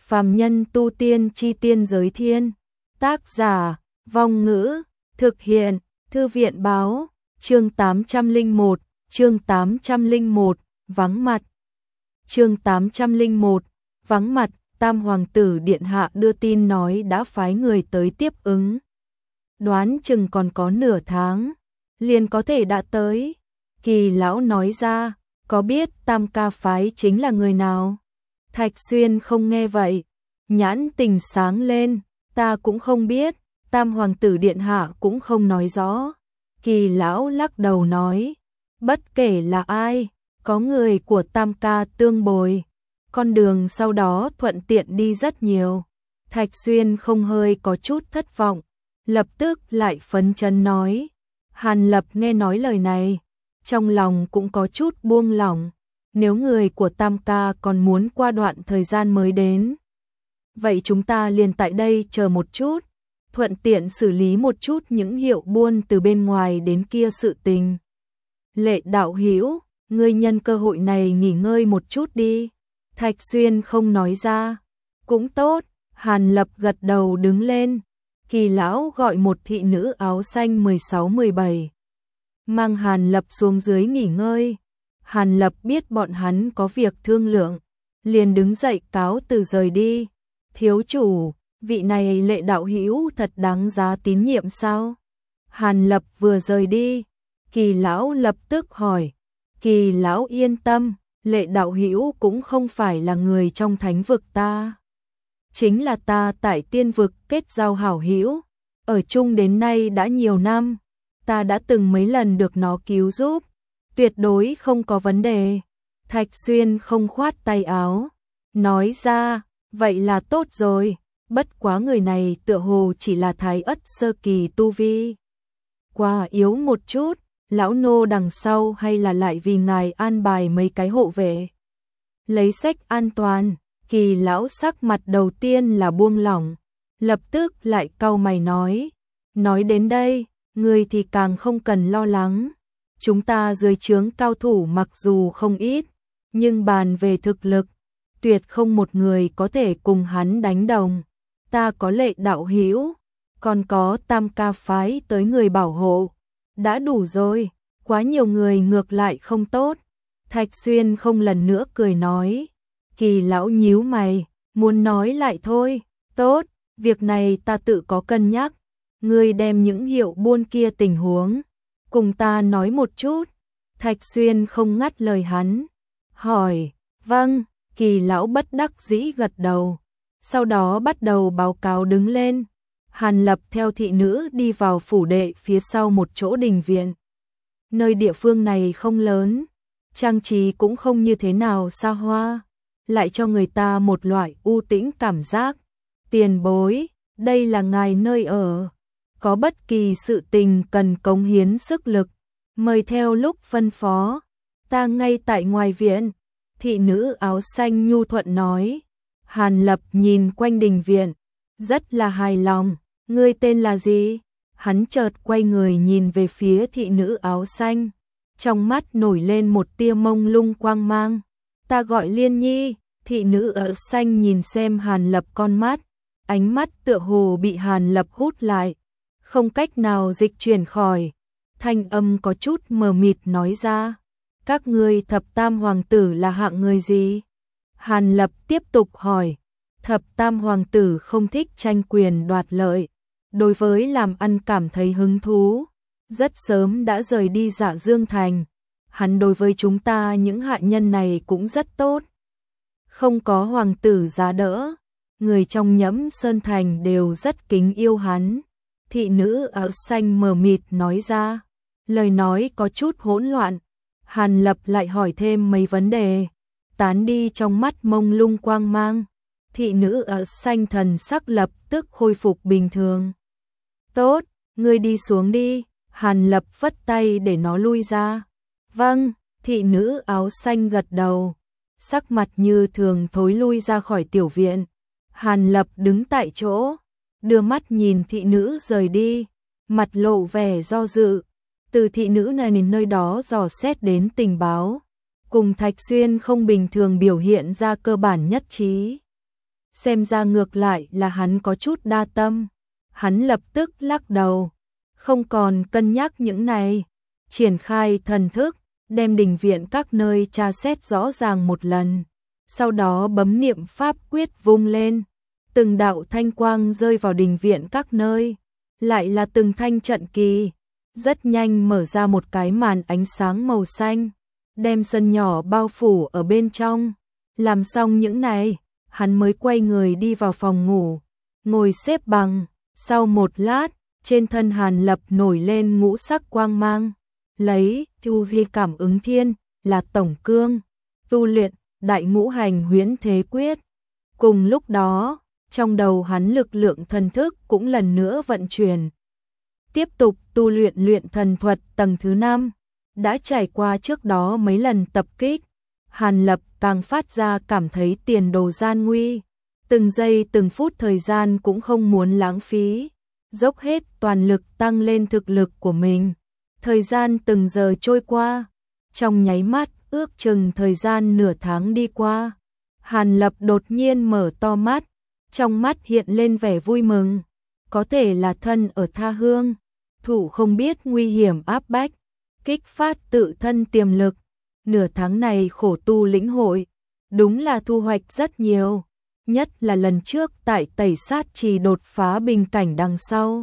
Phàm nhân tu tiên chi tiên giới thiên. Tác giả, Vong Ngữ, thực hiện, Thư viện báo, chương 801, vắng mặt. Chương 801, vắng mặt, Tam Hoàng tử Điện Hạ đưa tin nói đã phái người tới tiếp ứng. Đoán chừng còn có nửa tháng, liền có thể đã tới. Kỳ lão nói ra, có biết Tam ca phái chính là người nào? Thạch Xuyên không nghe vậy, nhãn tình sáng lên, ta cũng không biết, Tam Hoàng tử Điện Hạ cũng không nói rõ. Kỳ lão lắc đầu nói, bất kể là ai, có người của Tam ca tương bồi, con đường sau đó thuận tiện đi rất nhiều. Thạch Xuyên không hơi có chút thất vọng, lập tức lại phấn chấn nói. Hàn Lập nghe nói lời này, trong lòng cũng có chút buông lỏng, nếu người của Tam ca còn muốn qua đoạn thời gian mới đến. Vậy chúng ta liền tại đây chờ một chút, thuận tiện xử lý một chút những hiệu buôn từ bên ngoài đến kia sự tình. Lệ đạo hữu, ngươi nhân cơ hội này nghỉ ngơi một chút đi. Thạch Xuyên không nói ra. Cũng tốt, Hàn Lập gật đầu đứng lên. Kỳ lão gọi một thị nữ áo xanh 16-17. Mang Hàn Lập xuống dưới nghỉ ngơi. Hàn Lập biết bọn hắn có việc thương lượng, liền đứng dậy cáo từ rời đi. Thiếu chủ, vị này Lệ đạo hữu thật đáng giá tín nhiệm sao? Hàn Lập vừa rời đi, Kỳ lão lập tức hỏi. Kỳ lão yên tâm, Lệ đạo hữu cũng không phải là người trong thánh vực ta. Chính là ta tại tiên vực kết giao hảo hữu, ở chung đến nay đã nhiều năm, ta đã từng mấy lần được nó cứu giúp, tuyệt đối không có vấn đề. Thạch Xuyên không khoát tay áo, nói ra, vậy là tốt rồi, bất quá người này tựa hồ chỉ là thái ất sơ kỳ tu vi. Quá yếu một chút, lão nô đằng sau hay là lại vì ngài an bài mấy cái hộ vệ. Lấy sách an toàn, Kỳ lão sắc mặt đầu tiên là buông lỏng, lập tức lại cau mày nói. Nói đến đây, người thì càng không cần lo lắng. Chúng ta dưới trướng cao thủ mặc dù không ít, nhưng bàn về thực lực, tuyệt không một người có thể cùng hắn đánh đồng. Ta có Lệ đạo hữu, còn có Tam ca phái tới người bảo hộ, đã đủ rồi, quá nhiều người ngược lại không tốt. Thạch Xuyên không lần nữa cười nói. Kỳ lão nhíu mày, muốn nói lại thôi. Tốt, việc này ta tự có cân nhắc. Ngươi đem những hiệu buôn kia tình huống cùng ta nói một chút. Thạch Xuyên không ngắt lời hắn, hỏi. Vâng. Kỳ lão bất đắc dĩ gật đầu, sau đó bắt đầu báo cáo đứng lên. Hàn Lập theo thị nữ đi vào phủ đệ phía sau một chỗ đình viện. Nơi địa phương này không lớn, trang trí cũng không như thế nào xa hoa, lại cho người ta một loại u tĩnh cảm giác. Tiền bối, đây là ngài nơi ở, có bất kỳ sự tình cần cống hiến sức lực, mời theo lúc phân phó, ta ngay tại ngoài viện. Thị nữ áo xanh nhu thuận nói. Hàn Lập nhìn quanh đình viện, rất là hài lòng. Ngươi tên là gì? Hắn chợt quay người nhìn về phía thị nữ áo xanh, trong mắt nổi lên một tia mông lung quang mang. Ta gọi Liên Nhi. Thị nữ áo xanh nhìn xem Hàn Lập con mắt, ánh mắt tựa hồ bị Hàn Lập hút lại, không cách nào dịch chuyển khỏi. Thanh âm có chút mờ mịt nói ra. Các ngươi Thập Tam Hoàng tử là hạng người gì? Hàn Lập tiếp tục hỏi. Thập Tam Hoàng tử không thích tranh quyền đoạt lợi, đối với làm ăn cảm thấy hứng thú, rất sớm đã rời đi Dạ Dương Thành. Hắn đối với chúng ta những hạ nhân này cũng rất tốt. Không có hoàng tử giá đỡ, người trong Nhẫm Sơn Thành đều rất kính yêu hắn. Thị nữ áo xanh mờ mịt nói ra, lời nói có chút hỗn loạn. Hàn Lập lại hỏi thêm mấy vấn đề, tán đi trong mắt mông lung quang mang. Thị nữ áo xanh thần sắc lập tức khôi phục bình thường. Tốt, ngươi đi xuống đi. Hàn Lập vất tay để nó lui ra. Vâng. Thị nữ áo xanh gật đầu, sắc mặt như thường thối lui ra khỏi tiểu viện. Hàn Lập đứng tại chỗ, đưa mắt nhìn thị nữ rời đi, mặt lộ vẻ do dự. Từ thị nữ này đến nơi đó dò xét đến tình báo, cùng Thạch Xuyên không bình thường biểu hiện ra cơ bản nhất trí. xem ra ngược lại là hắn có chút đa tâm. Hắn lập tức lắc đầu, không còn cân nhắc những này, triển khai thần thức, đem đình viện các nơi tra xét rõ ràng một lần, sau đó bấm niệm pháp quyết vung lên, từng đạo thanh quang rơi vào đình viện các nơi, lại là từng thanh trận kỳ, rất nhanh mở ra một cái màn ánh sáng màu xanh, đem sân nhỏ bao phủ ở bên trong. Làm xong những này, hắn mới quay người đi vào phòng ngủ, ngồi xếp bằng, sau một lát, trên thân Hàn Lập nổi lên ngũ sắc quang mang, lấy tu vi cảm ứng thiên là tổng cương, tu luyện đại ngũ hành huyễn thế quyết. Cùng lúc đó, trong đầu hắn lực lượng thần thức cũng lần nữa vận chuyển. Tiếp tục tu luyện luyện thần thuật tầng thứ 5, đã trải qua trước đó mấy lần tập kích, Hàn Lập càng phát ra cảm thấy tiền đồ gian nguy, từng giây từng phút thời gian cũng không muốn lãng phí, dốc hết toàn lực tăng lên thực lực của mình. Thời gian từng giờ trôi qua, trong nháy mắt ước chừng thời gian nửa tháng đi qua, Hàn Lập đột nhiên mở to mắt, trong mắt hiện lên vẻ vui mừng, có thể là thân ở tha hương, thủ không biết nguy hiểm áp bách, kích phát tự thân tiềm lực. Nửa tháng này khổ tu lĩnh hội, đúng là thu hoạch rất nhiều, nhất là lần trước tại Tẩy Sát Trì đột phá bình cảnh đằng sau.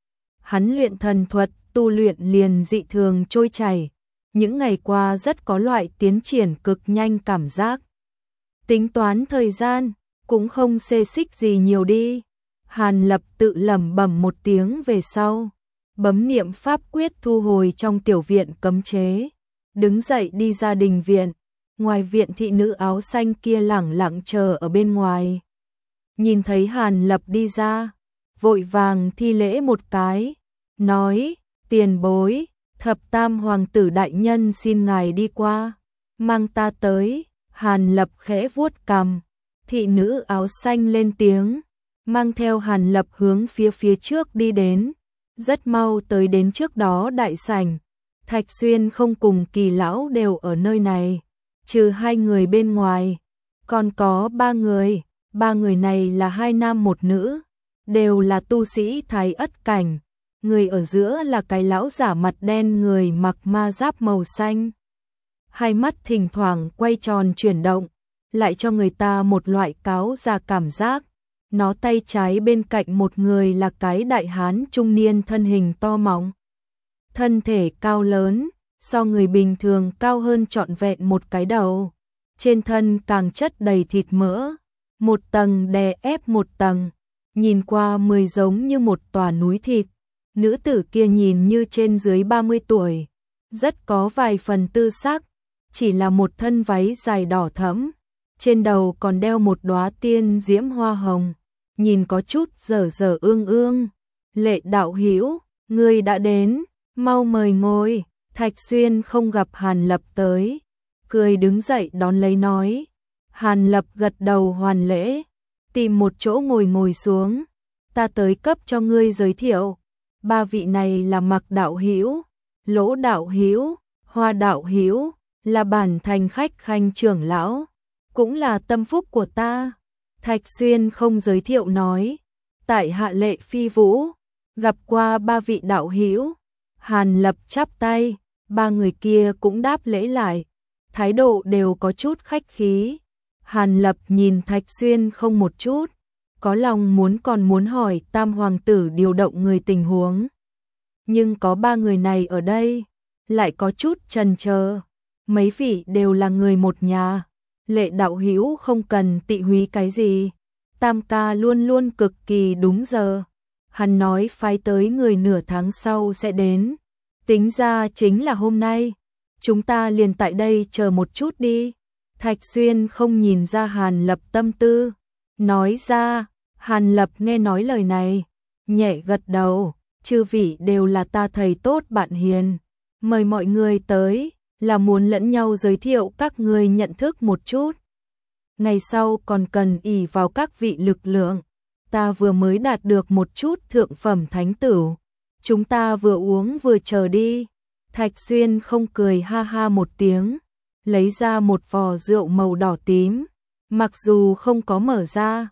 Hắn luyện thần thuật, tu luyện liền dị thường trôi chảy, những ngày qua rất có loại tiến triển cực nhanh cảm giác. Tính toán thời gian, cũng không xê xích gì nhiều đi. Hàn Lập tự lẩm bẩm một tiếng về sau, bấm niệm pháp quyết thu hồi trong tiểu viện cấm chế, đứng dậy đi ra đình viện. Ngoài viện thị nữ áo xanh kia lẳng lặng chờ ở bên ngoài. Nhìn thấy Hàn Lập đi ra, vội vàng thi lễ một cái, nói, tiền bối, thập tam hoàng tử đại nhân xin ngài đi qua, mang ta tới. Hàn Lập khẽ vuốt cằm, thị nữ áo xanh lên tiếng, mang theo Hàn Lập hướng phía trước đi đến, rất mau tới đến trước đó đại sảnh. Thạch Xuyên không cùng Kỳ lão đều ở nơi này, trừ 2 người bên ngoài, còn có 3 người, 3 người này là 2 nam 1 nữ, đều là tu sĩ Thái Ất cảnh, người ở giữa là cái lão giả mặt đen người mặc ma giáp màu xanh. Hai mắt thỉnh thoảng quay tròn chuyển động, lại cho người ta một loại cáo già cảm giác. Nó tay trái bên cạnh một người là cái đại hán trung niên thân hình to mọng, thân thể cao lớn, so người bình thường cao hơn trọn vẹn một cái đầu. Trên thân càng chất đầy thịt mỡ, một tầng đè ép một tầng, nhìn qua 10 giống như một tòa núi thịt. Nữ tử kia nhìn như trên dưới 30 tuổi, rất có vài phần tư sắc, chỉ là một thân váy dài đỏ thẫm, trên đầu còn đeo một đóa tiên diễm hoa hồng, nhìn có chút dở dở ương ương. Lệ đạo hữu, ngươi đã đến, mau mời ngồi. Thạch Xuyên không gặp Hàn Lập tới, cười đứng dậy đón lấy nói. Hàn Lập gật đầu hoàn lễ, tìm một chỗ ngồi xuống. Ta tới cấp cho ngươi giới thiệu, 3 vị này là Mặc đạo hữu, Lỗ đạo hữu, Hoa đạo hữu, là bản thành khách khanh trưởng lão, cũng là tâm phúc của ta. Thạch Xuyên không giới thiệu nói, tại hạ Lệ Phi Vũ, gặp qua 3 vị đạo hữu. Hàn Lập chắp tay, 3 người kia cũng đáp lễ lại, thái độ đều có chút khách khí. Hàn Lập nhìn Thạch Xuyên không một chút, có lòng còn muốn hỏi Tam hoàng tử điều động người tình huống. Nhưng có 3 người này ở đây, lại có chút chần chờ. Mấy vị đều là người một nhà, Lệ đạo hữu không cần tị húy cái gì. Tam ca luôn luôn cực kỳ đúng giờ. Hắn nói phái tới người nửa tháng sau sẽ đến, tính ra chính là hôm nay. Chúng ta liền tại đây chờ một chút đi. Thạch Xuyên không nhìn ra Hàn Lập tâm tư, nói ra. Hàn Lập nghe nói lời này, nhẹ gật đầu, chư vị đều là ta thầy tốt bạn hiền, mời mọi người tới, là muốn lẫn nhau giới thiệu các người nhận thức một chút. Ngày sau còn cần ỷ vào các vị lực lượng, ta vừa mới đạt được một chút thượng phẩm thánh tửu, chúng ta vừa uống vừa chờ đi. Thạch Xuyên không cười ha ha một tiếng, lấy ra một vò rượu màu đỏ tím, mặc dù không có mở ra,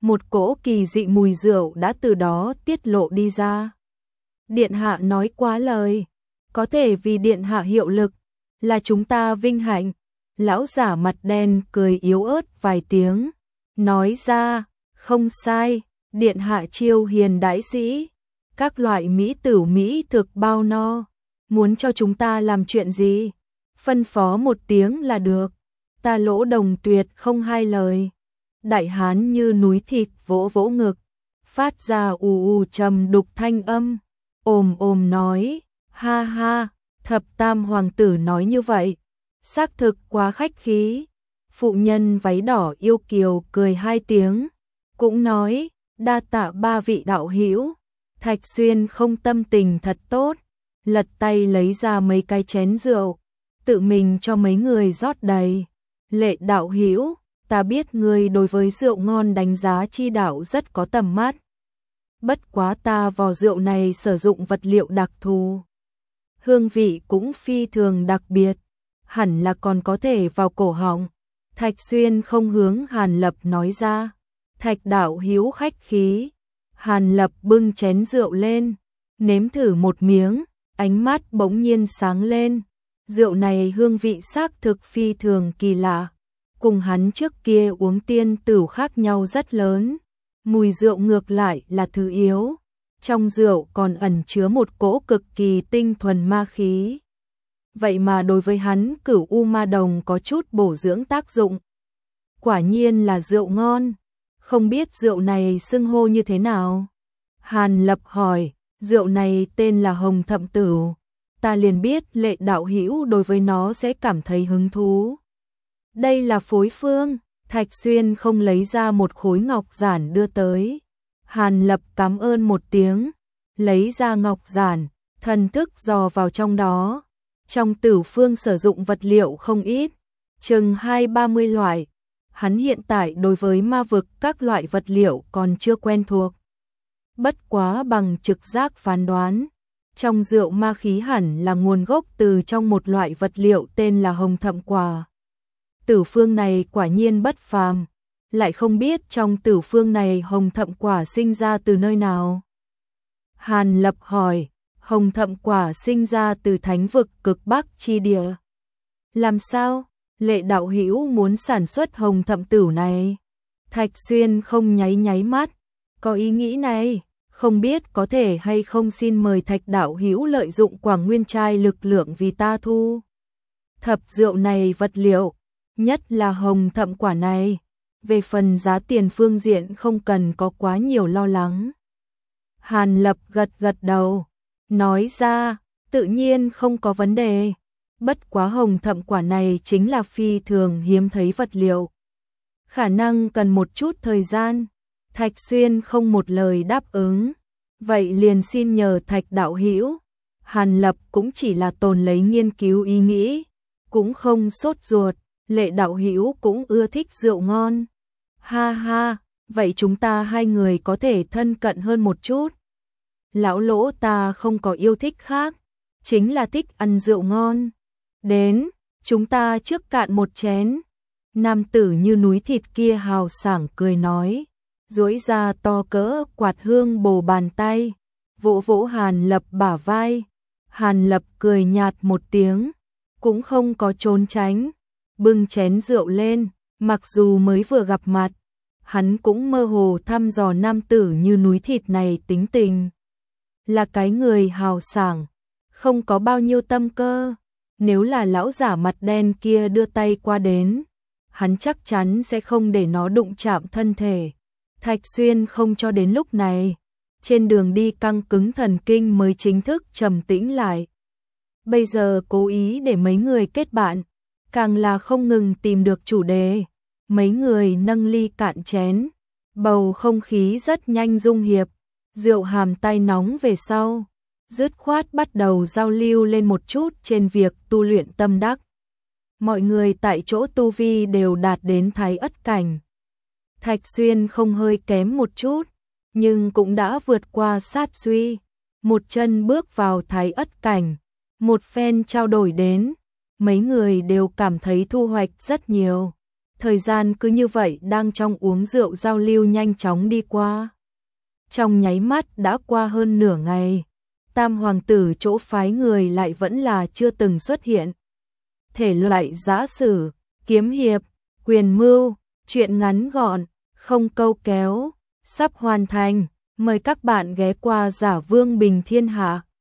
một cỗ kỳ dị mùi rượu đã từ đó tiết lộ đi ra. Điện hạ nói quá lời, có thể vì điện hạ hiệu lực, là chúng ta vinh hạnh. Lão giả mặt đen cười yếu ớt vài tiếng, nói ra, không sai, điện hạ chiêu hiền đãi sĩ, các loại mỹ tửu mỹ thực bao no, muốn cho chúng ta làm chuyện gì, phân phó một tiếng là được, ta Lỗ Đồng tuyệt không hai lời. Đại hán như núi thịt vỗ vỗ ngực, phát ra ù ù trầm đục thanh âm, ồm nói, ha ha, thập tam hoàng tử nói như vậy, xác thực quá khách khí. Phụ nhân váy đỏ yêu kiều cười hai tiếng, cũng nói, đa tạ ba vị đạo hữu. Thạch Xuyên không tâm tình thật tốt, lật tay lấy ra mấy cái chén rượu, tự mình cho mấy người rót đầy. Lệ đạo hữu, ta biết ngươi đối với rượu ngon đánh giá chi đạo rất có tầm mắt. Bất quá ta vò rượu này sử dụng vật liệu đặc thù, hương vị cũng phi thường đặc biệt, hẳn là còn có thể vào cổ họng. Thạch Xuyên không hướng Hàn Lập nói ra. Thạch đạo hữu khách khí. Hàn Lập bưng chén rượu lên, nếm thử một miếng, ánh mắt bỗng nhiên sáng lên. Rượu này hương vị xác thực phi thường kỳ lạ, cùng hắn trước kia uống tiên tửu khác nhau rất lớn. Mùi rượu ngược lại là thứ yếu, trong rượu còn ẩn chứa một cỗ cực kỳ tinh thuần ma khí. Vậy mà đối với hắn Cửu U Ma Đồng có chút bổ dưỡng tác dụng. Quả nhiên là rượu ngon, không biết rượu này xưng hô như thế nào? Hàn Lập hỏi, rượu này tên là Hồng Thậm Tửu, ta liền biết Lệ đạo hữu đối với nó sẽ cảm thấy hứng thú. Đây là phối phương. Thạch Xuyên không lấy ra một khối ngọc giản đưa tới. Hàn Lập cảm ơn một tiếng, lấy ra ngọc giản, thần thức dò vào trong đó. Trong tử phương sử dụng vật liệu không ít, chừng 20-30 loại. Hắn hiện tại đối với ma vực các loại vật liệu còn chưa quen thuộc. Bất quá bằng trực giác phán đoán, trong rượu ma khí hẳn là nguồn gốc từ trong một loại vật liệu tên là Hồng Thậm Quả. Tử phương này quả nhiên bất phàm, lại không biết trong tử phương này Hồng Thậm Quả sinh ra từ nơi nào. Hàn Lập hỏi, Hồng Thậm Quả sinh ra từ thánh vực cực Bắc chi địa. Làm sao? Lệ đạo hữu muốn sản xuất Hồng Thậm Tửu này? Thạch Xuyên không nháy mắt, có ý nghĩ này, không biết có thể hay không xin mời Thạch đạo hữu lợi dụng Quảng Nguyên Trai lực lượng vì ta thu thập rượu này vật liệu, nhất là Hồng Thậm Quả này. Về phần giá tiền phương diện không cần có quá nhiều lo lắng. Hàn Lập gật đầu, nói ra, tự nhiên không có vấn đề. Bất quá Hồng Thậm Quả này chính là phi thường hiếm thấy vật liệu, khả năng cần một chút thời gian. Thạch Xuyên không một lời đáp ứng, vậy liền xin nhờ Thạch đạo hữu. Hàn Lập cũng chỉ là tồn lấy nghiên cứu ý nghĩ, cũng không sốt ruột. Lệ đạo hữu cũng ưa thích rượu ngon. Ha ha, vậy chúng ta hai người có thể thân cận hơn một chút. Lão Lỗ ta không có yêu thích khác, chính là thích ăn rượu ngon. Đến, chúng ta trước cạn một chén. Nam tử như núi thịt kia hào sảng cười nói, duỗi ra to cỡ quạt hương bồ bàn tay, vỗ vỗ Hàn Lập bả vai. Hàn Lập cười nhạt một tiếng, cũng không có trốn tránh, bưng chén rượu lên. Mặc dù mới vừa gặp mặt, hắn cũng mơ hồ thăm dò nam tử như núi thịt này tính tình. Là cái người hào sảng, không có bao nhiêu tâm cơ. Nếu là lão giả mặt đen kia đưa tay qua đến, hắn chắc chắn sẽ không để nó đụng chạm thân thể. Thạch Xuyên không cho đến lúc này, trên đường đi căng cứng thần kinh mới chính thức trầm tĩnh lại. Bây giờ cố ý để mấy người kết bạn, càng là không ngừng tìm được chủ đề. Mấy người nâng ly cạn chén, bầu không khí rất nhanh dung hiệp. Rượu hàm tay nóng về sau, dứt khoát bắt đầu giao lưu lên một chút trên việc tu luyện tâm đắc. Mọi người tại chỗ tu vi đều đạt đến Thái Ất cảnh. Thạch Xuyên không hơi kém một chút, nhưng cũng đã vượt qua sát suy, một chân bước vào Thái Ất cảnh. Một phen trao đổi đến, mấy người đều cảm thấy thu hoạch rất nhiều. Thời gian cứ như vậy đang trong uống rượu giao lưu nhanh chóng đi qua. Trong nháy mắt đã qua hơn nửa ngày, Tam hoàng tử chỗ phái người lại vẫn là chưa từng xuất hiện. Thể loại giã sử, kiếm hiệp, quyền mưu, truyện ngắn gọn, không câu kéo, sắp hoàn thành. Mời các bạn ghé qua Giả Vương Bình Thiên Hạ.